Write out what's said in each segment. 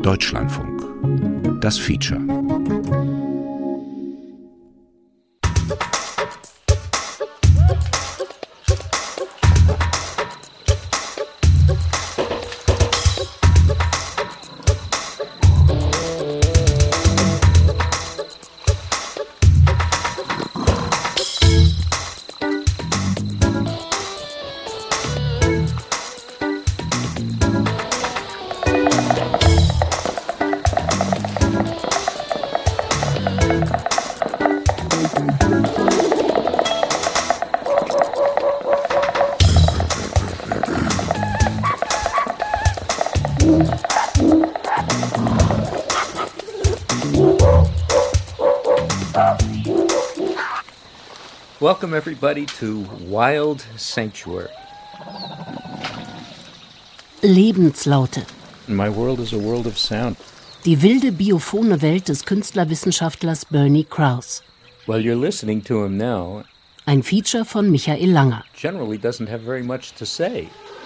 Deutschlandfunk. Das Feature. Welcome everybody to Wild Sanctuary. Lebenslaute. My world is a world of sound. Die wilde biophone Welt des Künstlerwissenschaftlers Bernie Krause. Well, you're listening to him now. Ein Feature von Michael Langer. Generally doesn't have very much to say.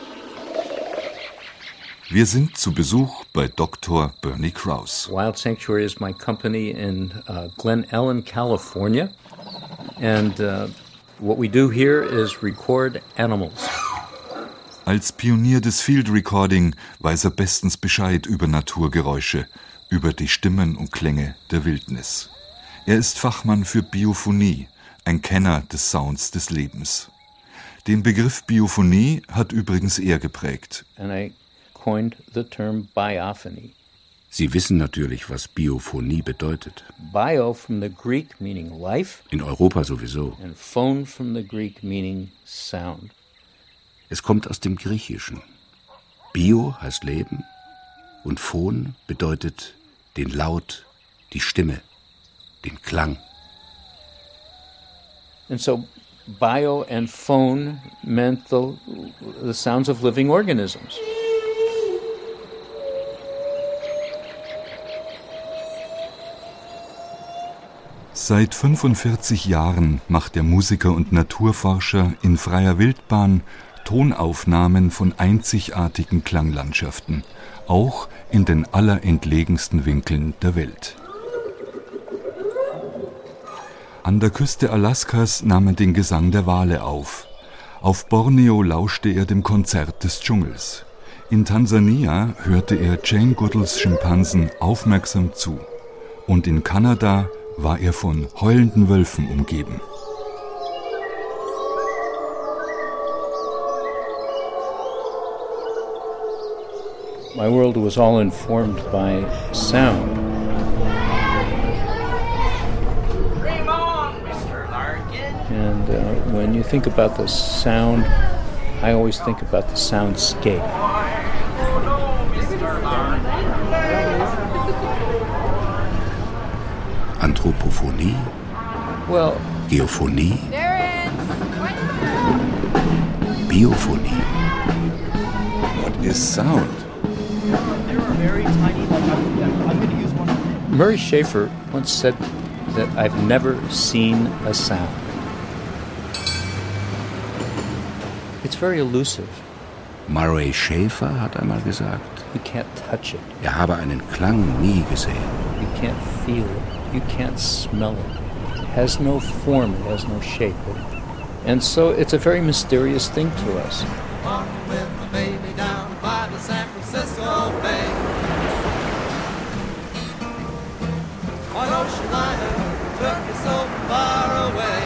Wir sind zu Besuch bei Dr. Bernie Krause. Wild Sanctuary is my company in Glen Ellen, California. And what we do here is record animals. Als Pionier des Field Recording weiß er bestens Bescheid über Naturgeräusche, über die Stimmen und Klänge der Wildnis. Er ist Fachmann für Biophonie, ein Kenner des Sounds des Lebens. Den Begriff Biophonie hat übrigens er geprägt. And I coined the term biophony. Sie wissen natürlich, was Biophonie bedeutet. Bio from the Greek meaning life. In Europa sowieso. And phone from the Greek meaning sound. Es kommt aus dem Griechischen. Bio heißt Leben und Phon bedeutet den Laut, die Stimme, den Klang. And so bio and phone meant the sounds of living organisms. Seit 45 Jahren macht der Musiker und Naturforscher in freier Wildbahn Tonaufnahmen von einzigartigen Klanglandschaften, auch in den allerentlegensten Winkeln der Welt. An der Küste Alaskas nahm er den Gesang der Wale auf. Auf Borneo lauschte er dem Konzert des Dschungels. In Tansania hörte er Jane Goodalls Schimpansen aufmerksam zu. Und in Kanada war er von heulenden Wölfen umgeben. My world was all informed by sound. Dream on, Mr. Larkin. And when you think about the sound, I always think about the soundscape. Oh no, Mr. Larkin. Anthropophonie, Well, Geophonie, Biophonie. What is sound? Murray Schafer once said that I've never seen a sound. It's very elusive. Murray Schafer hat einmal gesagt, You can't touch it. er habe einen Klang nie gesehen. You can't feel it. You can't smell it. It has no form. It has no shape. And so it's a very mysterious thing to us. Walking with my baby down by the San Francisco Bay. One ocean liner took me so far away.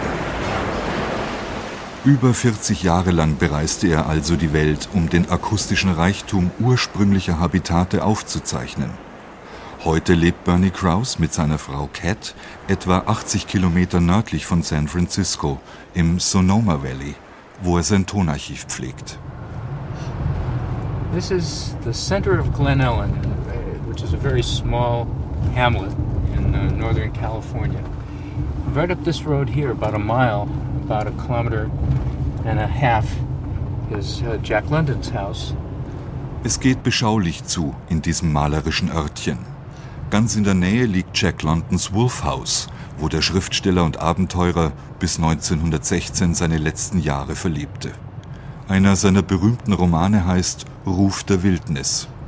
Über 40 Jahre lang bereiste er also die Welt, um den akustischen Reichtum ursprünglicher Habitate aufzuzeichnen. Heute lebt Bernie Krause mit seiner Frau Cat etwa 80 Kilometer nördlich von San Francisco im Sonoma Valley, wo er sein Tonarchiv pflegt. This is the center of Glen Ellen, which is a very small hamlet in northern California. Right up this road here, about a mile, about a kilometer and a half, is Jack London's house. Es geht beschaulich zu in diesem malerischen Örtchen. Ganz in der Nähe liegt Jack Londons Wolf House, wo der Schriftsteller und Abenteurer bis 1916 seine letzten Jahre verlebte. Einer seiner berühmten Romane heißt Ruf der Wildnis.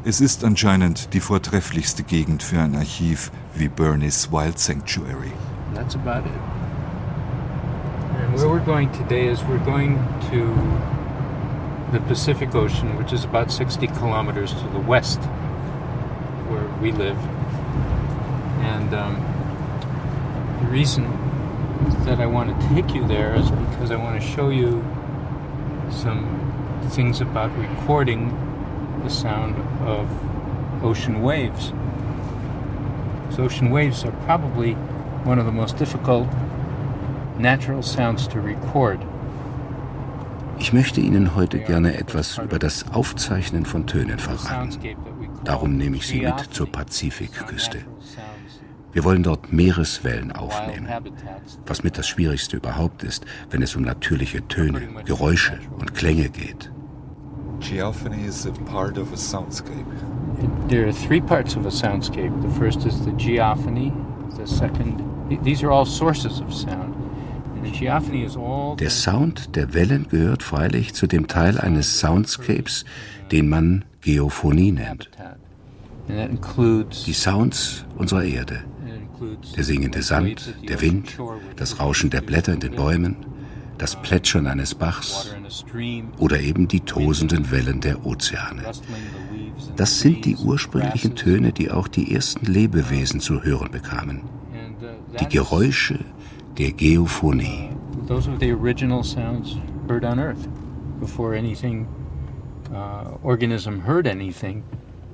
Es ist anscheinend die vortrefflichste Gegend für ein Archiv wie Bernie's Wild Sanctuary. That's about it. And where we're going today is we're going to the Pacific Ocean, which is about 60 kilometers to the west where we live. And the reason that I want to take you there is because I want to show you some things about recording the sound of ocean waves. So ocean waves are probably one of the most difficult natural sounds to record. Ich möchte Ihnen heute gerne etwas über das Aufzeichnen von Tönen verraten. Darum nehme ich Sie mit zur Pazifikküste. Wir wollen dort Meereswellen aufnehmen, was mit das Schwierigste überhaupt ist, wenn es um natürliche Töne, Geräusche und Klänge geht. Geophony is a part of a soundscape. There are three parts of a soundscape. The first is the geophony. The second, these are all sources of sound. And the geophony is all. Der Sound der Wellen gehört freilich zu dem Teil eines Soundscapes, den man Geophonie nennt. And that includes Die Sounds unserer Erde. Der singende Sand, der Wind, das Rauschen der Blätter in den Bäumen, das Plätschern eines Bachs oder eben die tosenden Wellen der Ozeane. Das sind die ursprünglichen Töne, die auch die ersten Lebewesen zu hören bekamen. Die Geräusche der Geophonie. Those are the original sounds heard on Earth before anything organism heard anything.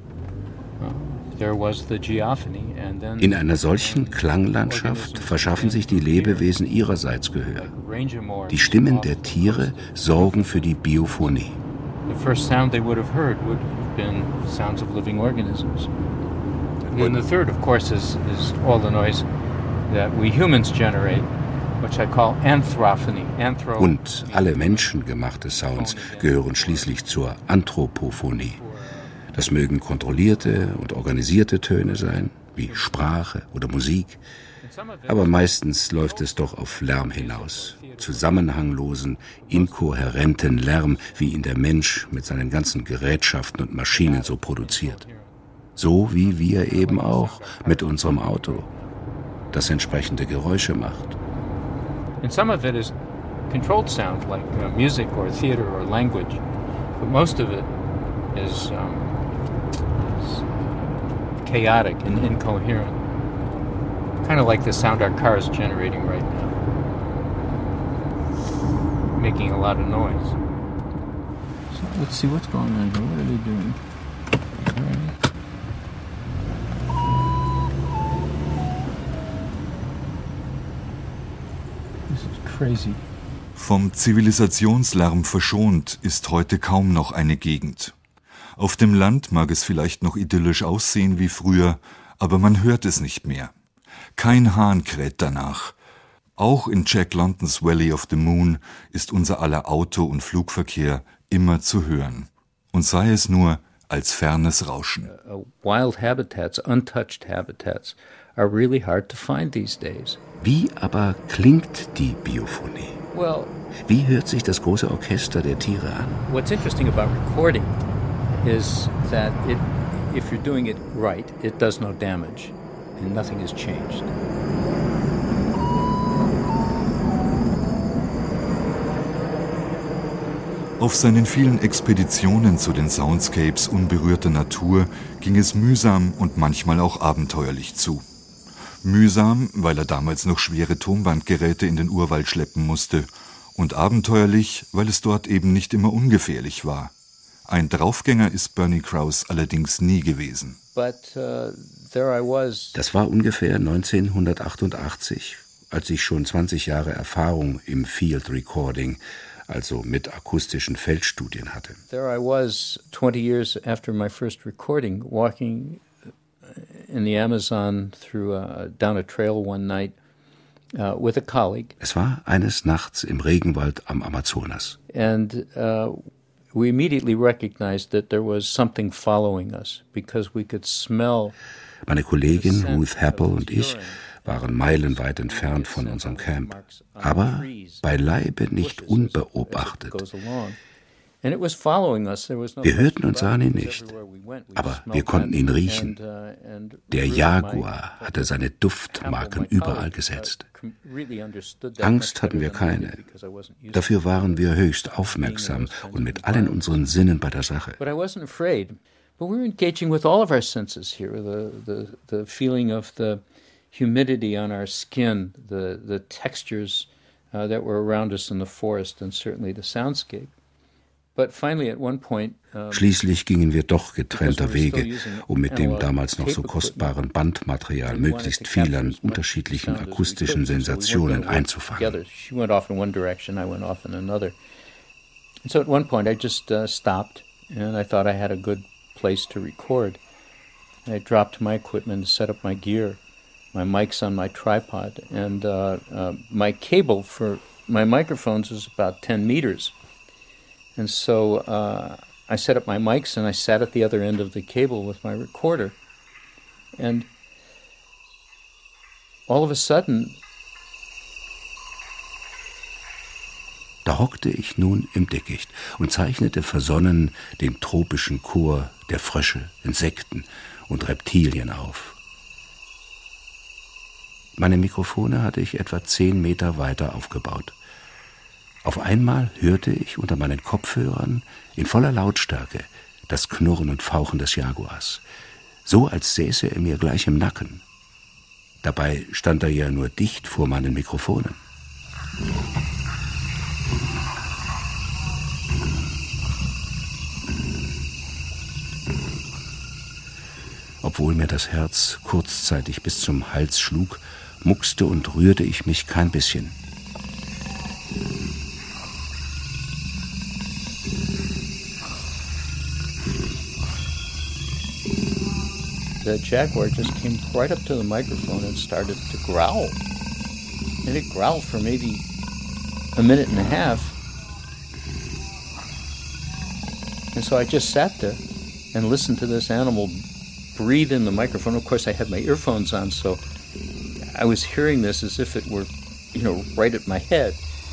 In einer solchen Klanglandschaft verschaffen sich die Lebewesen ihrerseits Gehör. Die Stimmen der Tiere sorgen für die Biophonie. The first sound they would have heard would have been sounds of living organisms. And then the third, of course, is all the noise that we humans generate, which I call anthrophony. Und alle menschengemachte Sounds gehören schließlich zur Anthropophonie. Das mögen kontrollierte und organisierte Töne sein, wie Sprache oder Musik, aber meistens läuft es doch auf Lärm hinaus, zusammenhanglosen, inkohärenten Lärm, wie ihn der Mensch mit seinen ganzen Gerätschaften und Maschinen so produziert. So wie wir eben auch mit unserem Auto, das entsprechende Geräusche macht. And some of it is controlled sound, like music or theater or language, but most of it is chaotic and incoherent, kind of like the sound our car is generating right now, making a lot of noise. So let's see what's going on here. What are they doing? This is crazy. Vom Zivilisationslärm verschont ist heute kaum noch eine Gegend. Auf dem Land mag es vielleicht noch idyllisch aussehen wie früher, aber man hört es nicht mehr. Kein Hahn kräht danach. Auch in Jack Londons Valley of the Moon ist unser aller Auto- und Flugverkehr immer zu hören. Und sei es nur als fernes Rauschen. Wild habitats, untouched habitats, are really hard to find these days. Wie aber klingt die Biophonie? Well, wie hört sich das große Orchester der Tiere an? What's interesting about recording is that if you're doing it right, it does no damage and nothing has changed. Auf seinen vielen Expeditionen zu den Soundscapes unberührter Natur ging es mühsam und manchmal auch abenteuerlich zu. Mühsam, weil er damals noch schwere Tonbandgeräte in den Urwald schleppen musste, und abenteuerlich, weil es dort eben nicht immer ungefährlich war. Ein Draufgänger ist Bernie Krause allerdings nie gewesen. Das war ungefähr 1988, als ich schon 20 Jahre Erfahrung im Field Recording, also mit akustischen Feldstudien hatte. There I was 20 years after my first recording, walking in the Amazon down a trail one night with a colleague. Es war eines Nachts im Regenwald am Amazonas. And we immediately recognized that there was something following us because we could smell. Meine Kollegin Ruth Happel und ich waren meilenweit entfernt von unserem Camp, aber beileibe nicht unbeobachtet. Wir hörten und sahen ihn nicht, aber wir konnten ihn riechen. Der Jaguar hatte seine Duftmarken überall gesetzt. Angst hatten wir keine. Dafür waren wir höchst aufmerksam und mit allen unseren Sinnen bei der Sache. But we were engaging with all of our senses here, the feeling of the humidity on our skin, the textures that were around us in the forest, and certainly the soundscape. But finally at one point, Schließlich gingen wir doch getrennter Wege, um mit dem damals noch so kostbaren Bandmaterial möglichst viel an unterschiedlichen akustischen Sensationen einzufangen. She went off in one direction, I went off in another. And so at one point I just stopped, and I thought I had a good place to record. I dropped my equipment and set up my gear, my mic's on my tripod, and my cable for my microphones is about 10 meters. And so I set up my mics and I sat at the other end of the cable with my recorder. And all of a sudden, da hockte ich nun im Dickicht und zeichnete versonnen den tropischen Chor der Frösche, Insekten und Reptilien auf. Meine Mikrofone hatte ich etwa 10 Meter weiter aufgebaut. Auf einmal hörte ich unter meinen Kopfhörern in voller Lautstärke das Knurren und Fauchen des Jaguars, so als säße er mir gleich im Nacken. Dabei stand er ja nur dicht vor meinen Mikrofonen. Obwohl mir das Herz kurzzeitig bis zum Hals schlug, muckste und rührte ich mich kein bisschen. The jaguar just came right up to the microphone and started to growl. And it growled for maybe a minute and a half. And so I just sat there and listened to this animal breathe in the microphone. Of course, I had my earphones on, so I was hearing this as if it were, right at my head.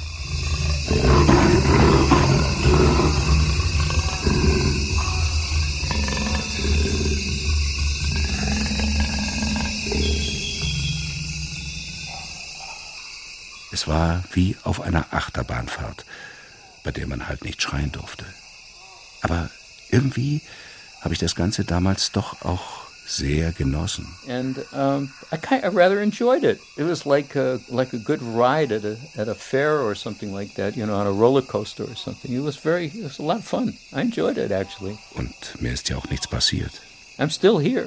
Es war wie auf einer Achterbahnfahrt, bei der man halt nicht schreien durfte. Aber irgendwie habe ich das Ganze damals doch auch sehr genossen. And I rather enjoyed it. It was like a good ride at a fair or something like that, on a roller coaster or something. It was a lot of fun. I enjoyed it actually. Und mir ist ja auch nichts passiert. I'm still here.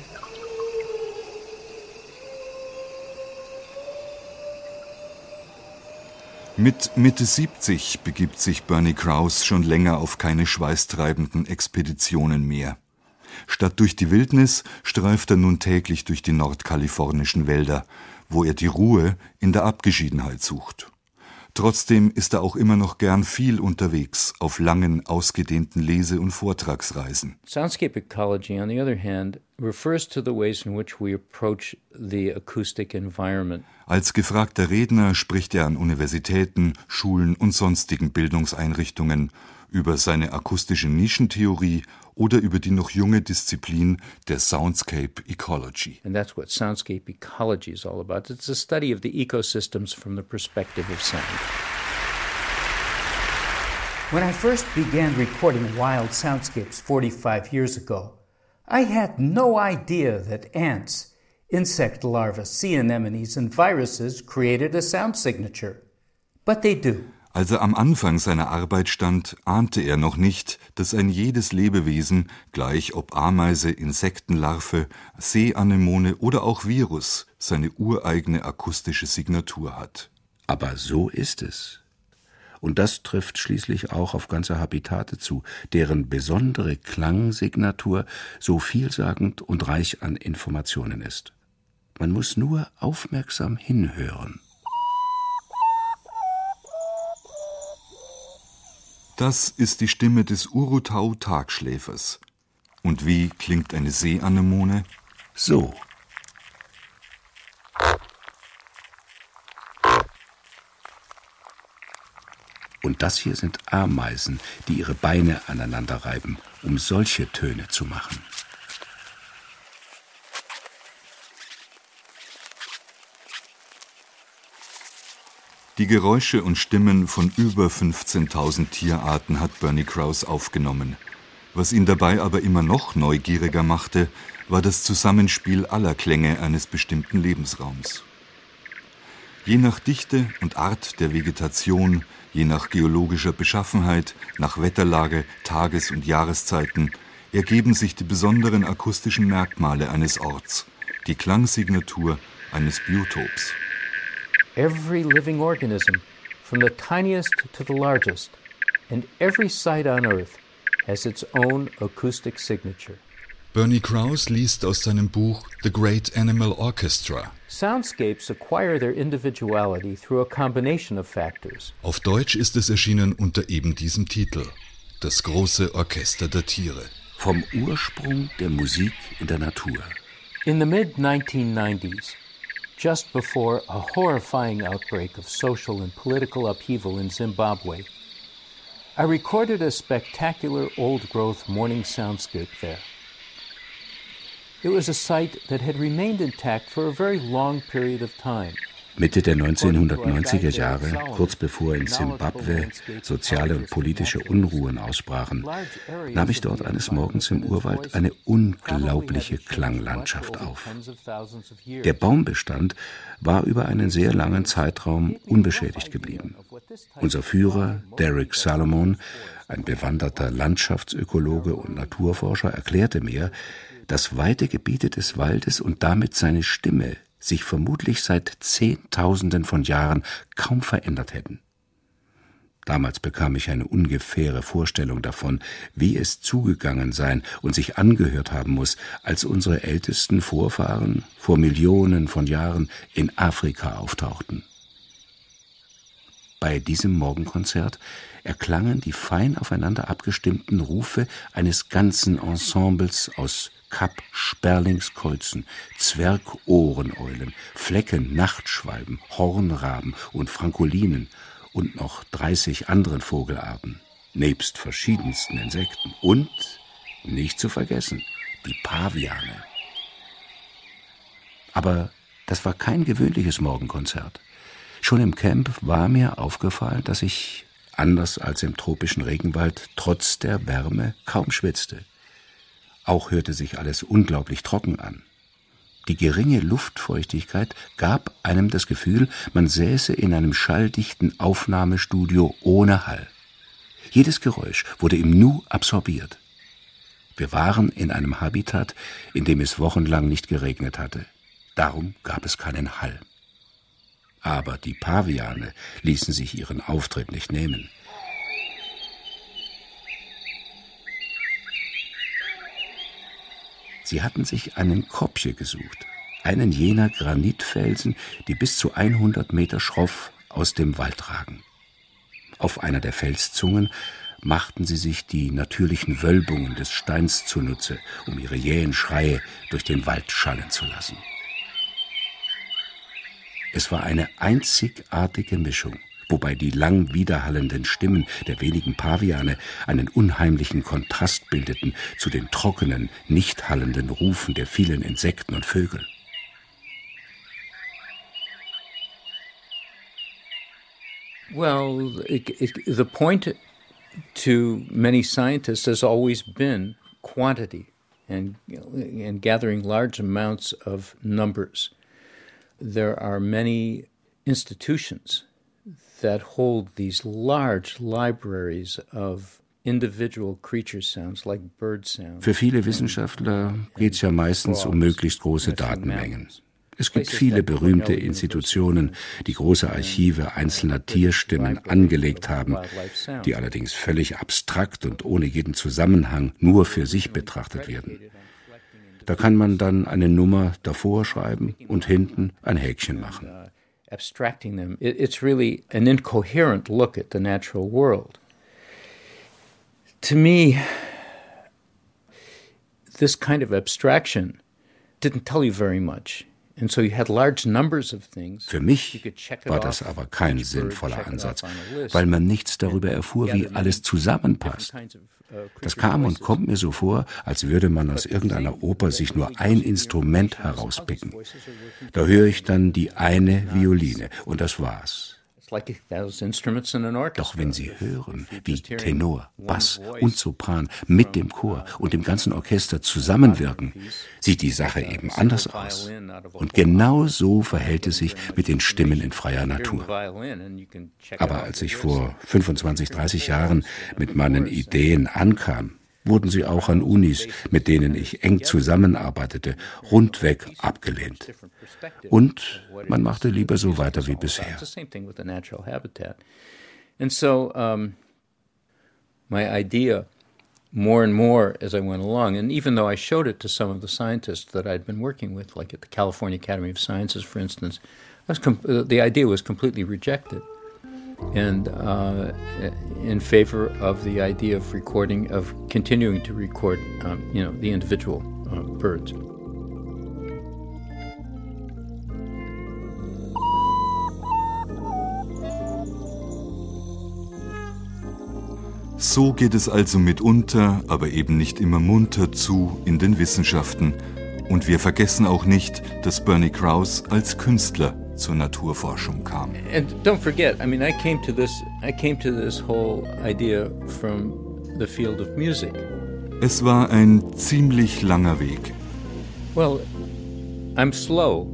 Mit Mitte 70 begibt sich Bernie Krause schon länger auf keine schweißtreibenden Expeditionen mehr. Statt durch die Wildnis streift er nun täglich durch die nordkalifornischen Wälder, wo er die Ruhe in der Abgeschiedenheit sucht. Trotzdem ist er auch immer noch gern viel unterwegs auf langen, ausgedehnten Lese- und Vortragsreisen. Soundscape ecology, on the other hand, refers to the ways in which we approach the acoustic environment. Als gefragter Redner spricht er an Universitäten, Schulen und sonstigen Bildungseinrichtungen über seine akustische Nischentheorie oder über die noch junge Disziplin der Soundscape Ecology. And that's what soundscape ecology is all about. It's a study of the ecosystems from the perspective of sound. When I first began recording wild soundscapes 45 years ago, I had no idea that ants, insect larvae, sea anemones, and viruses created a sound signature. But they do. Als er am Anfang seiner Arbeit stand, ahnte er noch nicht, dass ein jedes Lebewesen, gleich ob Ameise, Insektenlarve, Seeanemone oder auch Virus, seine ureigene akustische Signatur hat. Aber so ist es. Und das trifft schließlich auch auf ganze Habitate zu, deren besondere Klangsignatur so vielsagend und reich an Informationen ist. Man muss nur aufmerksam hinhören. Das ist die Stimme des Urutau-Tagschläfers. Und wie klingt eine Seeanemone? So. Und das hier sind Ameisen, die ihre Beine aneinander reiben, um solche Töne zu machen. Die Geräusche und Stimmen von über 15.000 Tierarten hat Bernie Krause aufgenommen. Was ihn dabei aber immer noch neugieriger machte, war das Zusammenspiel aller Klänge eines bestimmten Lebensraums. Je nach Dichte und Art der Vegetation, je nach geologischer Beschaffenheit, nach Wetterlage, Tages- und Jahreszeiten ergeben sich die besonderen akustischen Merkmale eines Orts, die Klangsignatur eines Biotops. Every living organism, from the tiniest to the largest, and every site on Earth has its own acoustic signature. Bernie Krause liest aus seinem Buch The Great Animal Orchestra. Soundscapes acquire their individuality through a combination of factors. Auf Deutsch ist es erschienen unter eben diesem Titel: Das große Orchester der Tiere. Vom Ursprung der Musik in der Natur. In the mid-1990s, just before a horrifying outbreak of social and political upheaval in Zimbabwe, I recorded a spectacular old-growth morning soundscape there. It was a site that had remained intact for a very long period of time. Mitte der 1990er Jahre, kurz bevor in Simbabwe soziale und politische Unruhen ausbrachen, nahm ich dort eines Morgens im Urwald eine unglaubliche Klanglandschaft auf. Der Baumbestand war über einen sehr langen Zeitraum unbeschädigt geblieben. Unser Führer, Derek Salomon, ein bewanderter Landschaftsökologe und Naturforscher, erklärte mir, dass weite Gebiete des Waldes und damit seine Stimme sich vermutlich seit Zehntausenden von Jahren kaum verändert hätten. Damals bekam ich eine ungefähre Vorstellung davon, wie es zugegangen sein und sich angehört haben muss, als unsere ältesten Vorfahren vor Millionen von Jahren in Afrika auftauchten. Bei diesem Morgenkonzert erklangen die fein aufeinander abgestimmten Rufe eines ganzen Ensembles aus Kap-Sperlingskreuzen, Zwergohreneulen, Flecken-Nachtschwalben, Hornraben und Frankolinen und noch 30 anderen Vogelarten, nebst verschiedensten Insekten und, nicht zu vergessen, die Paviane. Aber das war kein gewöhnliches Morgenkonzert. Schon im Camp war mir aufgefallen, dass ich, anders als im tropischen Regenwald, trotz der Wärme kaum schwitzte. Auch hörte sich alles unglaublich trocken an. Die geringe Luftfeuchtigkeit gab einem das Gefühl, man säße in einem schalldichten Aufnahmestudio ohne Hall. Jedes Geräusch wurde im Nu absorbiert. Wir waren in einem Habitat, in dem es wochenlang nicht geregnet hatte. Darum gab es keinen Hall. Aber die Paviane ließen sich ihren Auftritt nicht nehmen. Sie hatten sich einen Kopje gesucht, einen jener Granitfelsen, die bis zu 100 Meter schroff aus dem Wald ragen. Auf einer der Felszungen machten sie sich die natürlichen Wölbungen des Steins zunutze, um ihre jähen Schreie durch den Wald schallen zu lassen. Es war eine einzigartige Mischung, wobei die lang widerhallenden Stimmen der wenigen Paviane einen unheimlichen Kontrast bildeten zu den trockenen, nicht hallenden Rufen der vielen Insekten und Vögel. Well, the point to many scientists has always been quantity and gathering large amounts of numbers. There are many institutions that hold these large libraries of individual creature sounds like bird sounds. Für viele Wissenschaftler geht es ja meistens um möglichst große Datenmengen. Es gibt viele berühmte Institutionen, die große Archive einzelner Tierstimmen angelegt haben, die allerdings völlig abstrakt und ohne jeden Zusammenhang nur für sich betrachtet werden. Da kann man dann eine Nummer davor schreiben und hinten ein Häkchen machen. Abstracting them, it's really an incoherent look at the natural world. To me, this kind of abstraction didn't tell you very much. Für mich war das aber kein sinnvoller Ansatz, weil man nichts darüber erfuhr, wie alles zusammenpasst. Das kam und kommt mir so vor, als würde man aus irgendeiner Oper sich nur ein Instrument herauspicken. Da höre ich dann die eine Violine und das war's. Doch wenn Sie hören, wie Tenor, Bass und Sopran mit dem Chor und dem ganzen Orchester zusammenwirken, sieht die Sache eben anders aus. Und genau so verhält es sich mit den Stimmen in freier Natur. Aber als ich vor 25, 30 Jahren mit meinen Ideen ankam, wurden sie auch an Unis, mit denen ich eng zusammenarbeitete, rundweg abgelehnt. Und man machte lieber so weiter wie bisher. And so my idea, more and more as I went along, and even though I showed it to some of the scientists that I'd been working with, like at the California Academy of Sciences, for instance, the idea was completely rejected. And in favor of the idea of recording, of continuing to record, the individual birds. So geht es also mitunter, aber eben nicht immer munter zu in den Wissenschaften. Und wir vergessen auch nicht, dass Bernie Krause als Künstler zur Naturforschung kam. And don't forget, I came to this whole idea from the field of music. Es war ein ziemlich langer Weg. Well, I'm slow.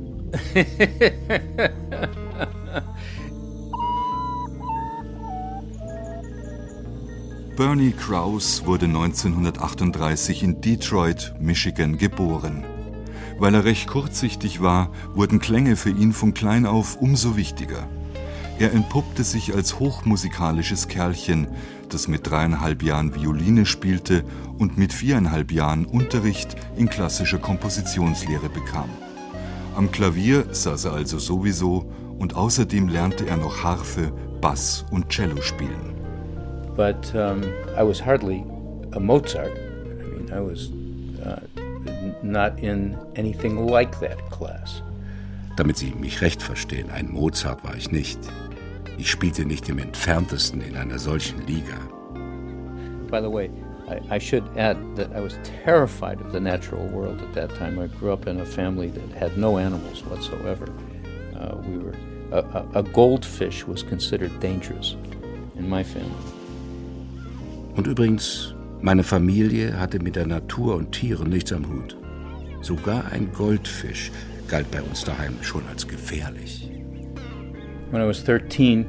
Bernie Krause wurde 1938 in Detroit, Michigan, geboren. Weil er recht kurzsichtig war, wurden Klänge für ihn von klein auf umso wichtiger. Er entpuppte sich als hochmusikalisches Kerlchen, das mit 3,5 Jahren Violine spielte und mit 4,5 Jahren Unterricht in klassischer Kompositionslehre bekam. Am Klavier saß er also sowieso und außerdem lernte er noch Harfe, Bass und Cello spielen. But I was hardly a Mozart. I was not in anything like that class. Damit Sie mich recht verstehen, ein Mozart war ich nicht. Ich spielte nicht im Entferntesten in einer solchen Liga. By the way, I should add that I was terrified of the natural world at that time. I grew up in a family that had no animals whatsoever. A goldfish was considered dangerous in my family. Und übrigens, meine Familie hatte mit der Natur und Tieren nichts am Hut. Sogar ein Goldfisch galt bei uns daheim schon als gefährlich. When I was 13,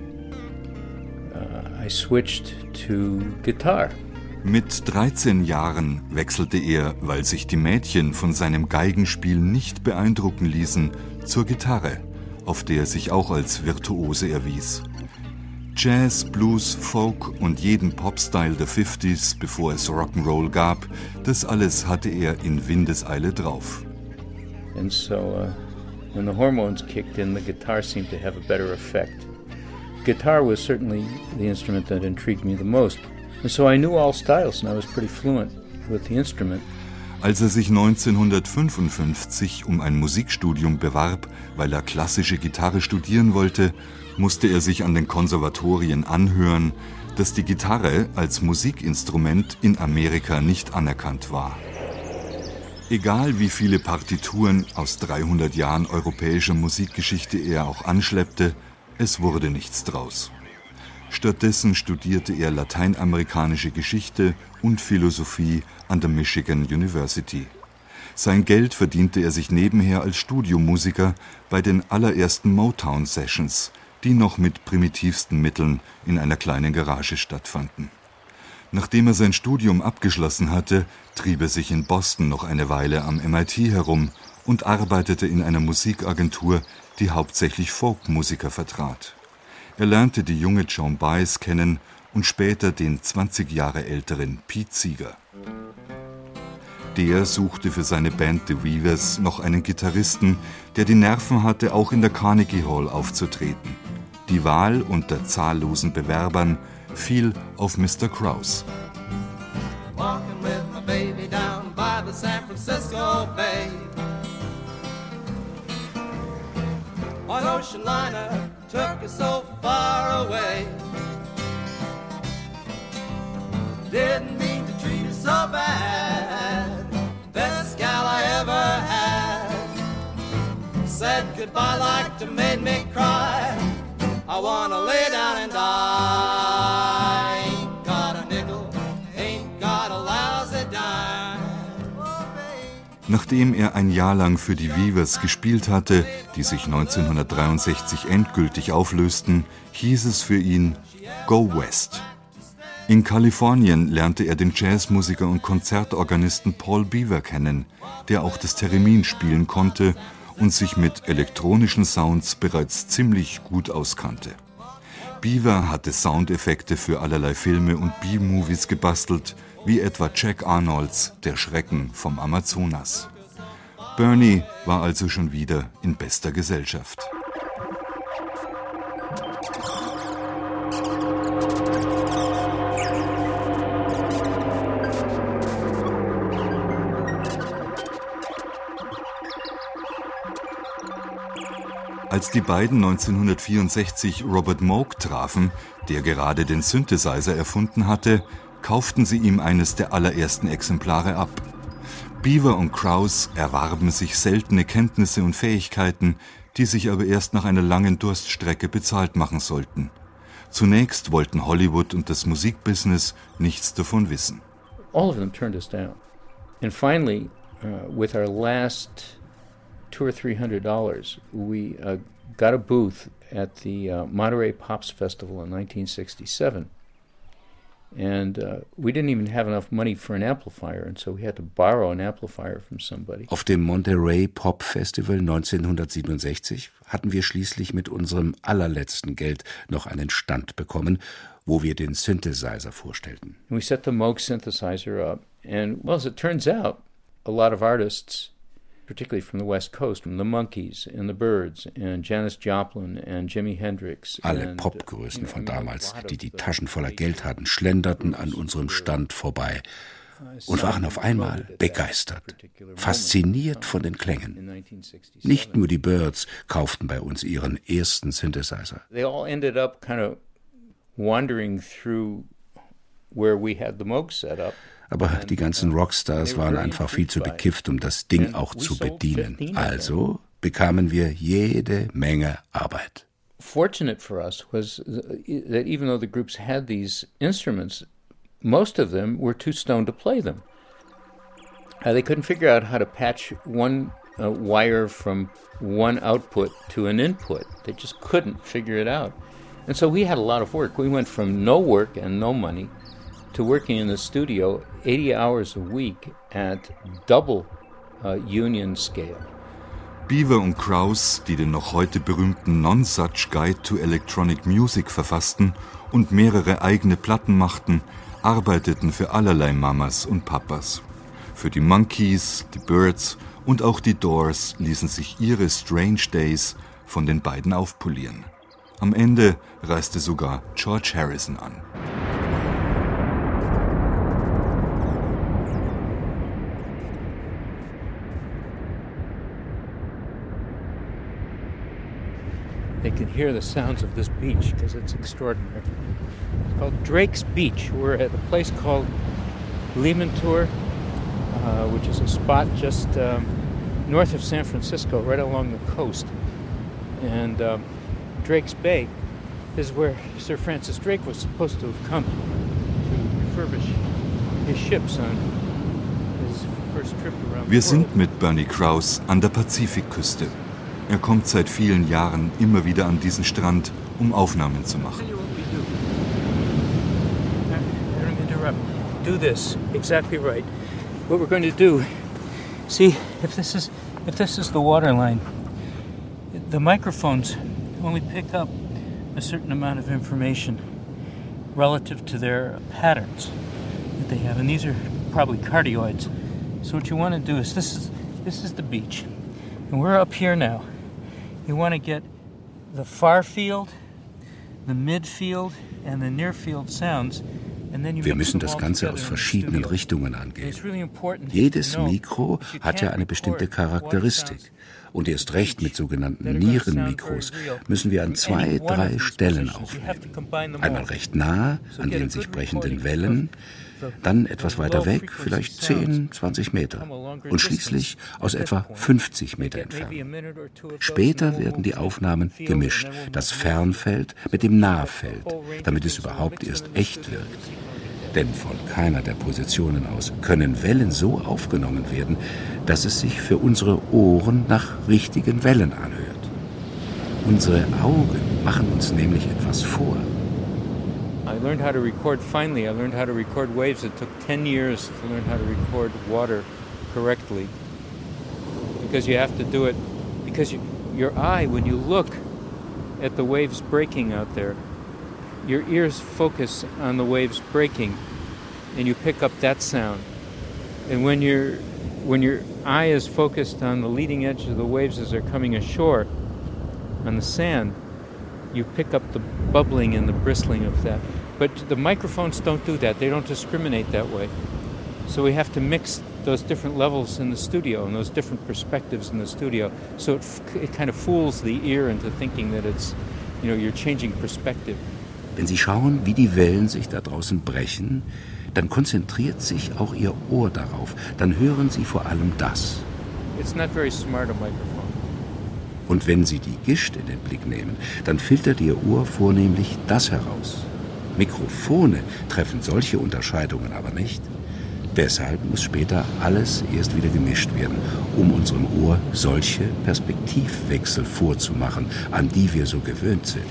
I switched to guitar. Mit 13 Jahren wechselte er, weil sich die Mädchen von seinem Geigenspiel nicht beeindrucken ließen, zur Gitarre, auf der er sich auch als Virtuose erwies. Jazz, Blues, Folk und jeden Popstyle der 50s, bevor es Rock'n'Roll gab, das alles hatte er in Windeseile drauf. And so when the hormones kicked in, the guitar seemed to have a better effect. Guitar was certainly the instrument that intrigued me the most. And so I knew all styles and I was pretty fluent with the instrument. Als er sich 1955 um ein Musikstudium bewarb, weil er klassische Gitarre studieren wollte, musste er sich an den Konservatorien anhören, dass die Gitarre als Musikinstrument in Amerika nicht anerkannt war. Egal wie viele Partituren aus 300 Jahren europäischer Musikgeschichte er auch anschleppte, es wurde nichts draus. Stattdessen studierte er lateinamerikanische Geschichte und Philosophie an der Michigan University. Sein Geld verdiente er sich nebenher als Studiomusiker bei den allerersten Motown-Sessions, die noch mit primitivsten Mitteln in einer kleinen Garage stattfanden. Nachdem er sein Studium abgeschlossen hatte, trieb er sich in Boston noch eine Weile am MIT herum und arbeitete in einer Musikagentur, die hauptsächlich Folkmusiker vertrat. Er lernte die junge Joan Baez kennen und später den 20 Jahre älteren Pete Seeger. Der suchte für seine Band The Weavers noch einen Gitarristen, der die Nerven hatte, auch in der Carnegie Hall aufzutreten. Die Wahl unter zahllosen Bewerbern fiel auf Mr. Krause. Walking with my baby down by the San Francisco Bay. ocean liner took us so far away. Didn't mean to treat us so bad. Best gal I ever had. Said goodbye like to made me cry. I wanna lay down and die. Ain't got a nickel, ain't got a lousy dime. Nachdem er ein Jahr lang für die Weavers gespielt hatte, die sich 1963 endgültig auflösten, hieß es für ihn Go West. In Kalifornien lernte er den Jazzmusiker und Konzertorganisten Paul Beaver kennen, der auch das Theremin spielen konnte und sich mit elektronischen Sounds bereits ziemlich gut auskannte. Beaver hatte Soundeffekte für allerlei Filme und B-Movies gebastelt, wie etwa Jack Arnolds Der Schrecken vom Amazonas. Bernie war also schon wieder in bester Gesellschaft. Als die beiden 1964 Robert Moog trafen, der gerade den Synthesizer erfunden hatte, kauften sie ihm eines der allerersten Exemplare ab. Beaver und Krause erwarben sich seltene Kenntnisse und Fähigkeiten, die sich aber erst nach einer langen Durststrecke bezahlt machen sollten. Zunächst wollten Hollywood und das Musikbusiness nichts davon wissen. All of them turned us down. And finally, with our last $200 or $300, we got a booth at the Monterey Pops Festival in 1967. And we didn't even have enough money for an amplifier, and so we had to borrow an amplifier from somebody. Auf dem Monterey Pop Festival 1967 hatten wir schließlich mit unserem allerletzten Geld noch einen Stand bekommen, wo wir den Synthesizer vorstellten. And we set the Moog synthesizer up, and well, as it turns out, a lot of artists, particularly from the West Coast, from the Monkees and the Byrds and Janis Joplin and Jimi Hendrix. Alle Popgrößen von damals, die die Taschen voller Geld hatten, schlenderten an unserem Stand vorbei und waren auf einmal begeistert, fasziniert von den Klängen. Nicht nur die Byrds kauften bei uns ihren ersten Synthesizer. They all ended up kind of wandering through where we had the Moog set up. Aber die ganzen Rockstars waren einfach viel zu bekifft, um das Ding auch zu bedienen. Also bekamen wir jede Menge Arbeit. Fortunate for us was that even though the groups had these instruments, most of them were too stoned to play them. They couldn't figure out how to patch one wire from one output to an input. They just couldn't figure it out. And so we had a lot of work. We went from no work and no money to working in the studio 80 hours a week at double union scale. Beaver und Krause, die den noch heute berühmten Non-Such Guide to Electronic Music verfassten und mehrere eigene Platten machten, arbeiteten für allerlei Mamas und Papas. Für die Monkees, die Byrds und auch die Doors ließen sich ihre Strange Days von den beiden aufpolieren. Am Ende reiste sogar George Harrison an. They can hear the sounds of this beach because it's extraordinary. It's called Drake's Beach. We're at a place called Limantour, which is a spot just north of San Francisco, right along the coast. And Drake's Bay is where Sir Francis Drake was supposed to have come to refurbish his ships on his first trip around the world. Wir sind mit Bernie Krause an der Pazifikküste. Er kommt seit vielen Jahren immer wieder an diesen Strand, um Aufnahmen zu machen. Do this exactly right. What we're going to do, see if this is the water line. The microphones only pick up a certain amount of information relative to their patterns that they have, and these are probably cardioids. So what you want to do is this is the beach, and we're up here now. You want to get the far field, the midfield, and the near field sounds. Wir müssen das Ganze aus verschiedenen Richtungen angehen. Jedes Mikro hat ja eine bestimmte Charakteristik. Und erst recht mit sogenannten Nierenmikros müssen wir an 2, 3 Stellen aufnehmen. Einmal recht nah, an den sich brechenden Wellen, dann etwas weiter weg, vielleicht 10, 20 Meter und schließlich aus etwa 50 Meter Entfernung. Später werden die Aufnahmen gemischt, das Fernfeld mit dem Nahfeld, damit es überhaupt erst echt wirkt. Denn von keiner der Positionen aus können Wellen so aufgenommen werden, dass es sich für unsere Ohren nach richtigen Wellen anhört. Unsere Augen machen uns nämlich etwas vor. I learned how to record finally. I learned how to record waves. It took 10 years to learn how to record water correctly. Because you have to do it, because your eye, when you look at the waves breaking out there, your ears focus on the waves breaking and you pick up that sound. And when your eye is focused on the leading edge of the waves as they're coming ashore on the sand, you pick up the bubbling and the bristling of that. But the microphones don't do that. They don't discriminate that way. So we have to mix those different levels in the studio and those different perspectives in the studio. So it kind of fools the ear into thinking that it's, you're changing perspective. Wenn Sie schauen, wie die Wellen sich da draußen brechen, dann konzentriert sich auch Ihr Ohr darauf. Dann hören Sie vor allem das. It's not very smart, a microphone. Und wenn Sie die Gischt in den Blick nehmen, dann filtert Ihr Ohr vornehmlich das heraus. Mikrofone treffen solche Unterscheidungen aber nicht. Deshalb muss später alles erst wieder gemischt werden, um unserem Ohr solche Perspektivwechsel vorzumachen, an die wir so gewöhnt sind.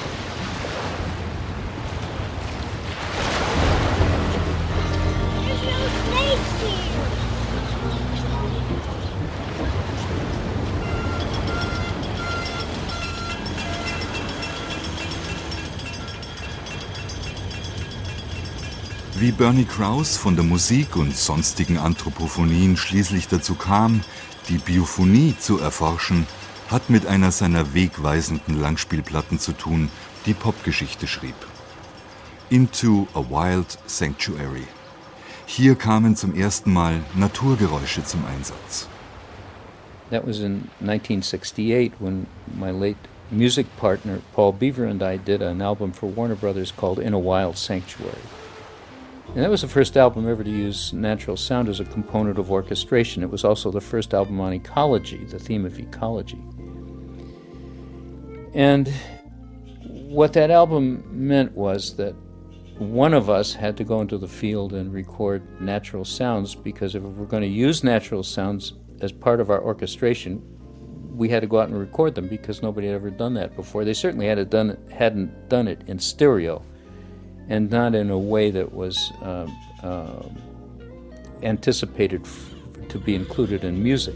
Wie Bernie Krause von der Musik und sonstigen Anthropophonien schließlich dazu kam, die Biophonie zu erforschen, hat mit einer seiner wegweisenden Langspielplatten zu tun, die Popgeschichte schrieb. Into a Wild Sanctuary. Hier kamen zum ersten Mal Naturgeräusche zum Einsatz. That was in 1968 when my late music partner Paul Beaver and I did an album for Warner Brothers called In a Wild Sanctuary. And that was the first album ever to use natural sound as a component of orchestration. It was also the first album on ecology, the theme of ecology. And what that album meant was that one of us had to go into the field and record natural sounds, because if we were going to use natural sounds as part of our orchestration, we had to go out and record them, because nobody had ever done that before. They certainly hadn't done it in stereo, and not in a way that was anticipated to be included in music.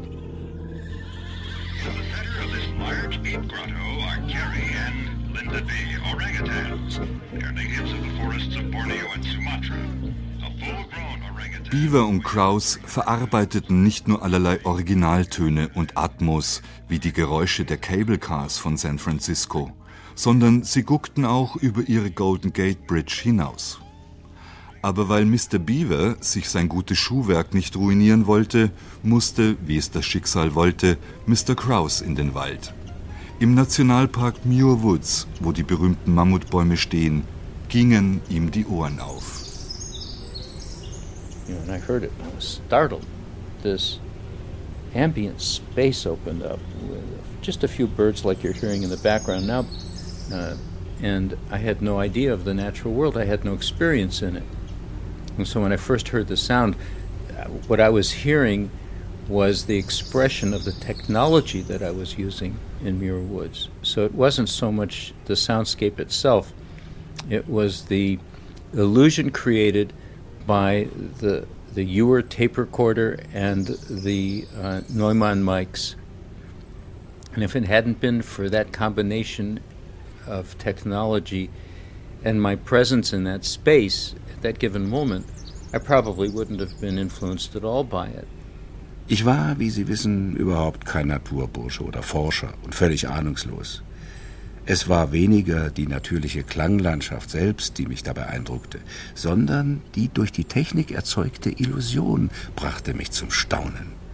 In the center of this large ape grotto are Keri and Linda V, orangutans. They're natives of the forests of Borneo and Sumatra. A full-grown orangutan. Beaver und Krause verarbeiteten nicht nur allerlei Originaltöne und Atmos wie die Geräusche der Cable Cars von San Francisco, sondern sie guckten auch über ihre Golden Gate Bridge hinaus. Aber weil Mr. Beaver sich sein gutes Schuhwerk nicht ruinieren wollte, musste, wie es das Schicksal wollte, Mr. Krause in den Wald. Im Nationalpark Muir Woods, wo die berühmten Mammutbäume stehen, gingen ihm die Ohren auf. And I heard it and I was startled. This ambient space opened up with just a few birds like you're hearing in the background now. And I had no idea of the natural world. I had no experience in it. And so when I first heard the sound, what I was hearing was the expression of the technology that I was using in Muir Woods. So it wasn't so much the soundscape itself, it was the illusion created by the Uher tape recorder and the Neumann mics. And if it hadn't been for that combination of technology and my presence in that space at that given moment, I probably wouldn't have been influenced at all by it. Ich war, wie Sie wissen, überhaupt kein Naturbursche oder Forscher und völlig ahnungslos. Es war weniger die natürliche Klanglandschaft selbst, die mich da beeindruckte, sondern die durch die Technik erzeugte Illusion brachte mich zum Staunen.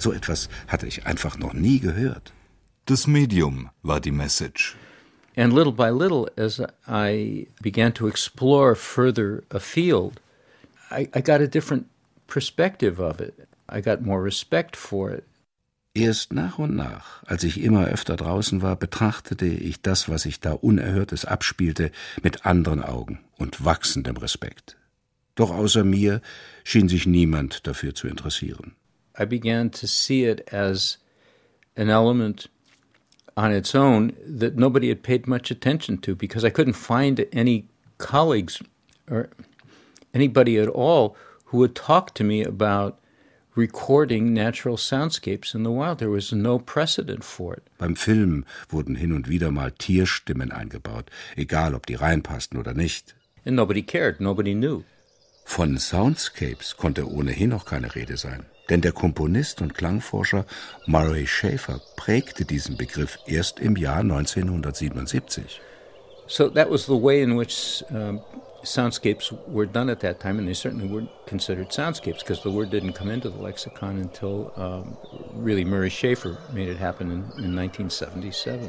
So etwas hatte ich einfach noch nie gehört. Das Medium war die Message. And little by little, as I began to explore further afield, I got a different perspective of it. I got more respect for it. Erst nach und nach, als ich immer öfter draußen war, betrachtete ich das, was sich da Unerhörtes abspielte, mit anderen Augen und wachsendem Respekt. Doch außer mir schien sich niemand dafür zu interessieren. I began to see it as an element on its own that nobody had paid much attention to, because I couldn't find any colleagues or anybody at all who would talk to me about recording natural soundscapes in the wild. There was no precedent for it. Beim Film wurden hin und wieder mal Tierstimmen eingebaut, egal ob die reinpassten oder nicht. And nobody cared, nobody knew. Von Soundscapes konnte ohnehin noch keine Rede sein, denn der Komponist und Klangforscher Murray Schafer prägte diesen Begriff erst im Jahr 1977. So that was the way in which soundscapes were done at that time, and they certainly were considered soundscapes because the word didn't come into the lexicon until really Murray Schafer made it happen in 1977.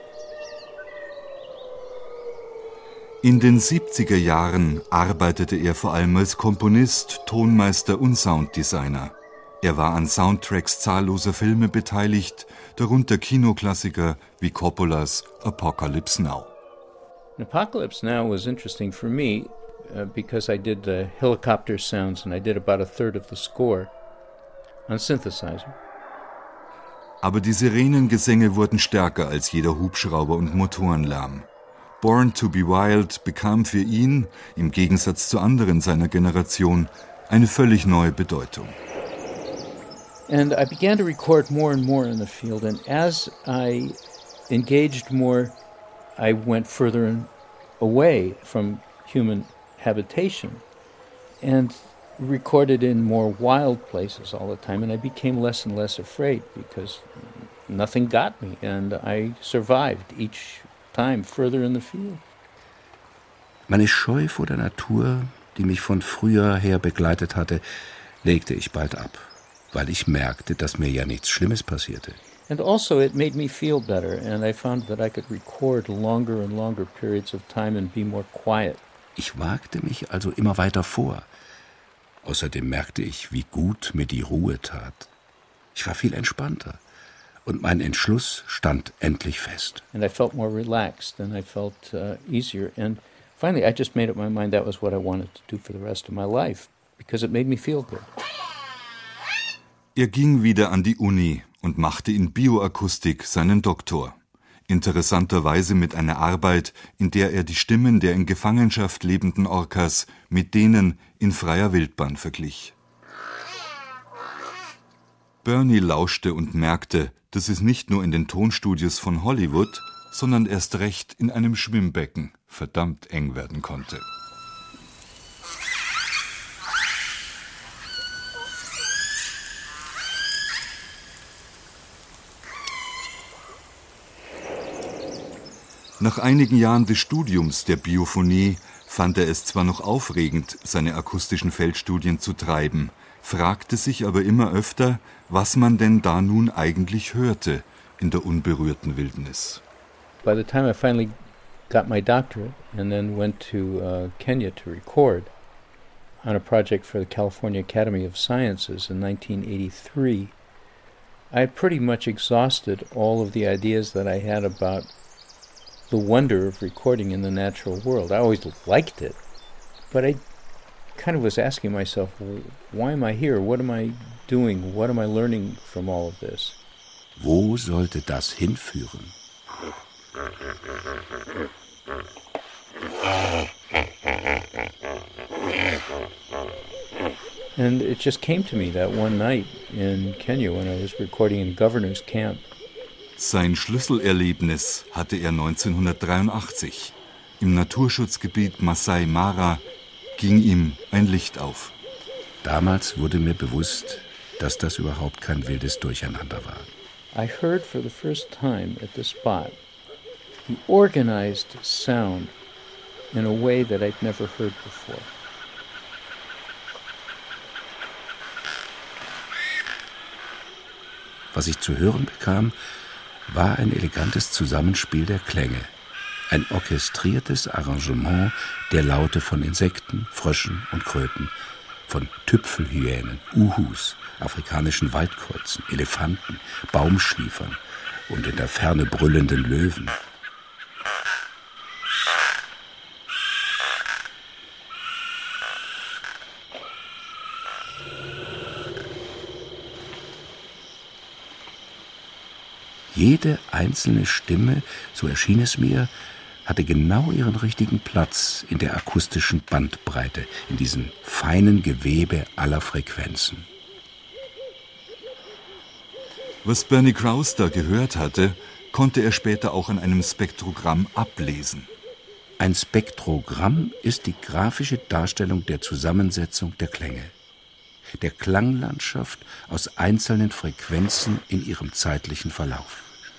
In den 70er Jahren arbeitete er vor allem als Komponist, Tonmeister und Sounddesigner. Er war an Soundtracks zahlloser Filme beteiligt, darunter Kinoklassiker wie Coppolas Apocalypse Now. Apocalypse Now was interesting for me because I did the helicopter sounds and I did about a third of the score on synthesizer. Aber die Sirenengesänge wurden stärker als jeder Hubschrauber und Motorenlärm. Born to be Wild bekam für ihn, im Gegensatz zu anderen seiner Generation, eine völlig neue Bedeutung. And I began to record more and more in the field, and as I engaged more, I went further and away from human habitation and recorded in more wild places all the time, and I became less and less afraid because nothing got me, and I survived each time further in the field. Meine Scheu vor der Natur, die mich von früher her begleitet hatte, legte ich bald ab, weil ich merkte, dass mir ja nichts Schlimmes passierte. And also it made me feel better, and I found that I could record longer and longer periods of time and be more quiet. Ich wagte mich also immer weiter vor. Außerdem merkte ich, wie gut mir die Ruhe tat. Ich war viel entspannter. Und mein Entschluss stand endlich fest. And I felt more relaxed and I felt easier. And finally I just made up my mind that was what I wanted to do for the rest of my life, because it made me feel good. Er ging wieder an die Uni und machte in Bioakustik seinen Doktor. Interessanterweise mit einer Arbeit, in der er die Stimmen der in Gefangenschaft lebenden Orcas mit denen in freier Wildbahn verglich. Bernie lauschte und merkte, dass es nicht nur in den Tonstudios von Hollywood, sondern erst recht in einem Schwimmbecken verdammt eng werden konnte. Nach einigen Jahren des Studiums der Biophonie fand er es zwar noch aufregend, seine akustischen Feldstudien zu treiben, fragte sich aber immer öfter, was man denn da nun eigentlich hörte in der unberührten Wildnis. By the time I finally got my doctorate and then went to Kenya to record on a project for the California Academy of Sciences in 1983, I had pretty much exhausted all of the ideas that I had about the wonder of recording in the natural world. I always liked it, but I kind of was asking myself, why am I here? What am I doing? What am I learning from all of this? Wo sollte das hinführen? And it just came to me that one night in Kenya when I was recording in Governor's Camp. Sein Schlüsselerlebnis hatte er 1983. Im Naturschutzgebiet Masai Mara ging ihm ein Licht auf. Damals wurde mir bewusst, dass das überhaupt kein wildes Durcheinander war. I heard for the first time at the spot the organized sound in a way that I'd never heard before. Was ich zu hören bekam, war ein elegantes Zusammenspiel der Klänge. Ein orchestriertes Arrangement der Laute von Insekten, Fröschen und Kröten, von Tüpfelhyänen, Uhus, afrikanischen Waldkreuzen, Elefanten, Baumschliefern und in der Ferne brüllenden Löwen. Jede einzelne Stimme, so erschien es mir, hatte genau ihren richtigen Platz in der akustischen Bandbreite, in diesem feinen Gewebe aller Frequenzen. Was Bernie Krause da gehört hatte, konnte er später auch an einem Spektrogramm ablesen. Ein Spektrogramm ist die grafische Darstellung der Zusammensetzung der Klänge, der Klanglandschaft aus einzelnen Frequenzen in ihrem zeitlichen Verlauf.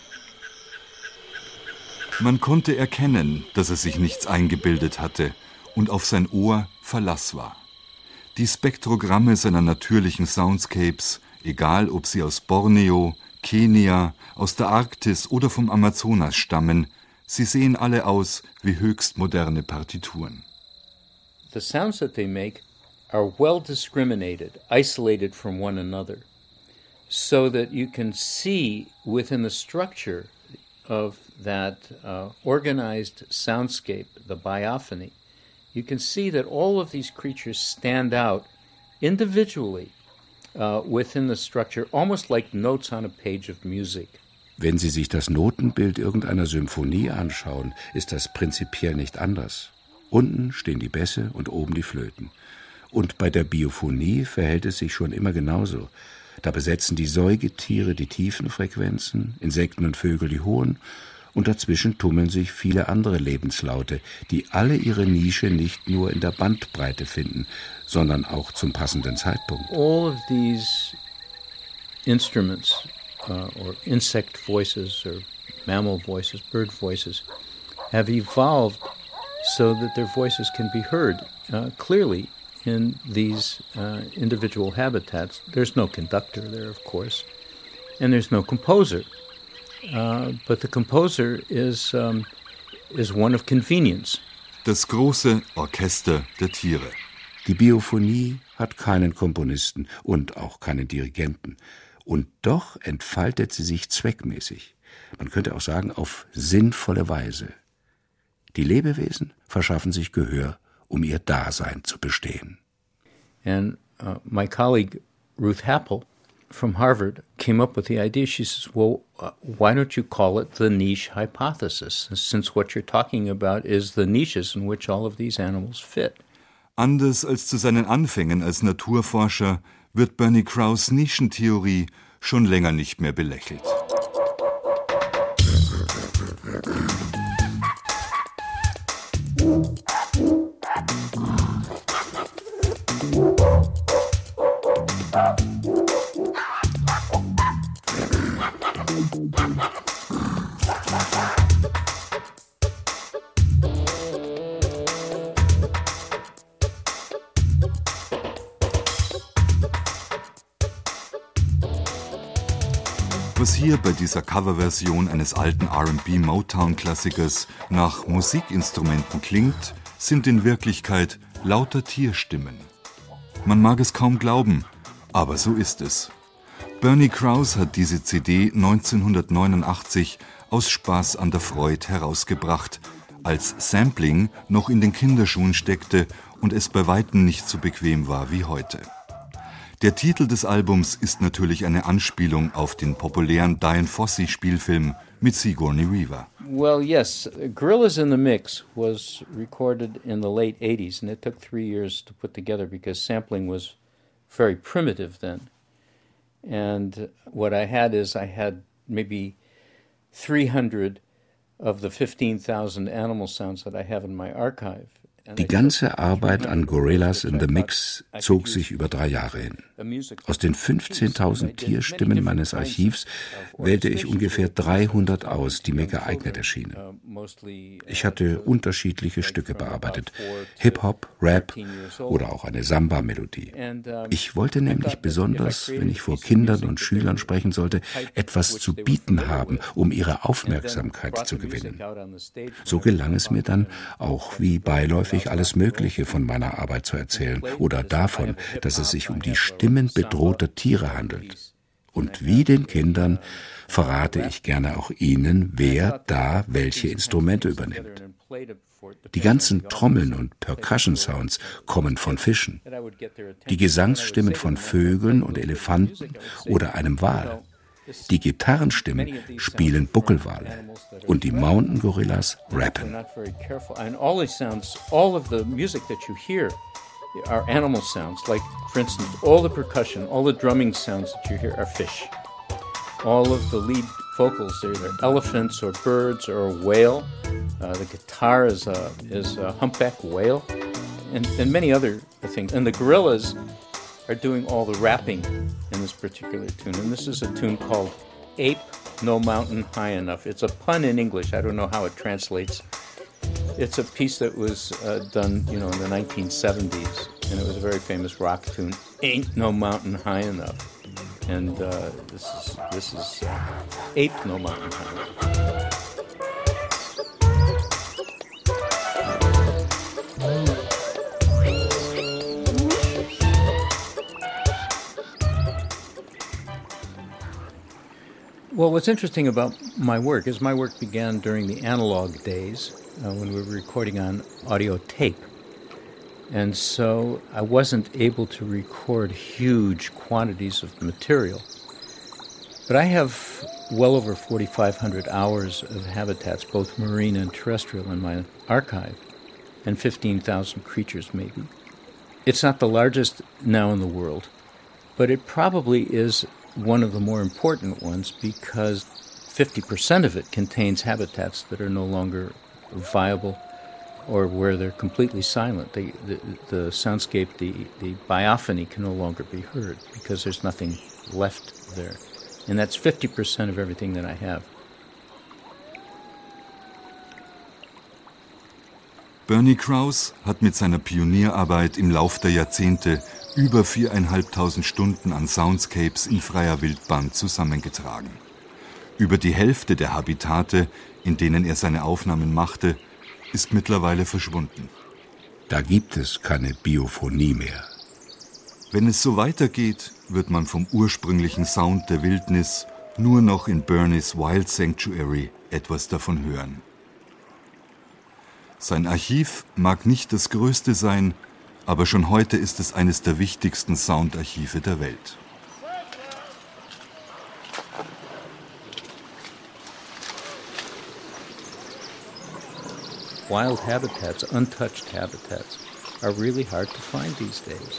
Man konnte erkennen, dass er sich nichts eingebildet hatte und auf sein Ohr Verlass war. Die Spektrogramme seiner natürlichen Soundscapes, egal ob sie aus Borneo, Kenia, aus der Arktis oder vom Amazonas stammen, sie sehen alle aus wie höchst moderne Partituren. The sounds that they make are well discriminated, isolated from one another, so that you can see within the structure of that organized soundscape, the biophony, you can see that all of these creatures stand out individually within the structure, almost like notes on a page of music. Wenn Sie sich das Notenbild irgendeiner Symphonie anschauen, ist das prinzipiell nicht anders. Unten stehen die Bässe und oben die Flöten. Und bei der Biophonie verhält es sich schon immer genauso. Da besetzen die Säugetiere die tiefen Frequenzen, Insekten und Vögel die hohen, und dazwischen tummeln sich viele andere Lebenslaute, die alle ihre Nische nicht nur in der Bandbreite finden, sondern auch zum passenden Zeitpunkt. All of these instruments, or insect voices, or mammal voices, bird voices, have evolved so that their voices can be heard clearly in these individual habitats. There's no conductor there, of course, and there's no composer. But the composer is one of convenience. Das große Orchester der Tiere. Die Biophonie hat keinen Komponisten und auch keinen Dirigenten. Und doch entfaltet sie sich zweckmäßig. Man könnte auch sagen, auf sinnvolle Weise. Die Lebewesen verschaffen sich Gehör, um ihr Dasein zu bestehen. And my colleague Ruth Happel from Harvard came up with the idea. She says, well, why don't you call it the niche hypothesis, since what you're talking about is the niches in which all of these animals fit. Anders als zu seinen Anfängen als Naturforscher wird Bernie Krause' Nischentheorie schon länger nicht mehr belächelt. Was hier bei dieser Coverversion eines alten R&B-Motown-Klassikers nach Musikinstrumenten klingt, sind in Wirklichkeit lauter Tierstimmen. Man mag es kaum glauben, aber so ist es. Bernie Krause hat diese CD 1989 aus Spaß an der Freude herausgebracht, als Sampling noch in den Kinderschuhen steckte und es bei weitem nicht so bequem war wie heute. Der Titel des Albums ist natürlich eine Anspielung auf den populären Dian Fossey-Spielfilm mit Sigourney Weaver. Well, yes, Gorillas in the Mix was recorded in the late 80s, and it took 3 years to put together because sampling was very primitive then. And what I had maybe 300 of the 15,000 animal sounds that I have in my archive. Die ganze Arbeit an Gorillas in the Mix zog sich über 3 Jahre hin. Aus den 15.000 Tierstimmen meines Archivs wählte ich ungefähr 300 aus, die mir geeignet erschienen. Ich hatte unterschiedliche Stücke bearbeitet, Hip-Hop, Rap oder auch eine Samba-Melodie. Ich wollte nämlich besonders, wenn ich vor Kindern und Schülern sprechen sollte, etwas zu bieten haben, um ihre Aufmerksamkeit zu gewinnen. So gelang es mir dann, auch wie beiläufig alles Mögliche von meiner Arbeit zu erzählen oder davon, dass es sich um die Stimmen bedrohter Tiere handelt. Und wie den Kindern verrate ich gerne auch ihnen, wer da welche Instrumente übernimmt. Die ganzen Trommeln und Percussion-Sounds kommen von Fischen. Die Gesangsstimmen von Vögeln und Elefanten oder einem Wal. Die Gitarrenstimmen spielen Buckelwale und die Mountain Gorillas rappen. Are animal sounds, like, for instance, all the percussion, all the drumming sounds that you hear are fish. All of the lead vocals, they're elephants or birds or a whale. The guitar is a humpback whale, and many other things. And the gorillas are doing all the rapping in this particular tune. And this is a tune called Ape No Mountain High Enough. It's a pun in English. I don't know how it translates. It's a piece that was done, in the 1970s, and it was a very famous rock tune. Ain't no mountain high enough, and this is Ape No Mountain High Enough. Well, what's interesting about my work is my work began during the analog days when we were recording on audio tape. And so I wasn't able to record huge quantities of material. But I have well over 4,500 hours of habitats, both marine and terrestrial, in my archive, and 15,000 creatures maybe. It's not the largest now in the world, but it probably is one of the more important ones because 50% of it contains habitats that are no longer viable or where they're completely silent. The soundscape, the biophony can no longer be heard because there's nothing left there. And that's 50% of everything that I have. Bernie Krause hat mit seiner Pionierarbeit im Lauf der Jahrzehnte über 4.500 Stunden an Soundscapes in freier Wildbahn zusammengetragen. Über die Hälfte der Habitate, in denen er seine Aufnahmen machte, ist mittlerweile verschwunden. Da gibt es keine Biophonie mehr. Wenn es so weitergeht, wird man vom ursprünglichen Sound der Wildnis nur noch in Bernies Wild Sanctuary etwas davon hören. Sein Archiv mag nicht das größte sein, aber schon heute ist es eines der wichtigsten Soundarchive der Welt. Wild habitats, untouched habitats, are really hard to find these days.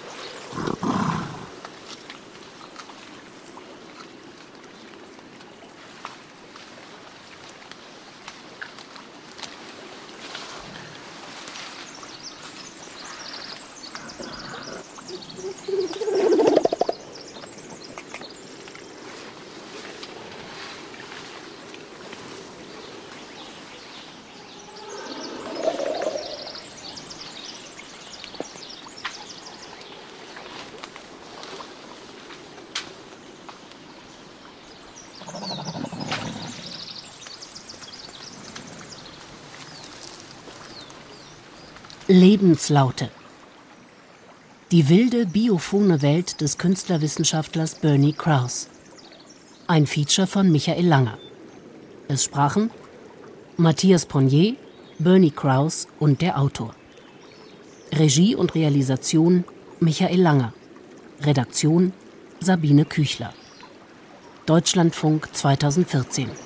Lebenslaute. Die wilde, biophone Welt des Künstlerwissenschaftlers Bernie Krause. Ein Feature von Michael Langer. Es sprachen Matthias Ponnier, Bernie Krause und der Autor. Regie und Realisation Michael Langer. Redaktion Sabine Küchler. Deutschlandfunk 2014.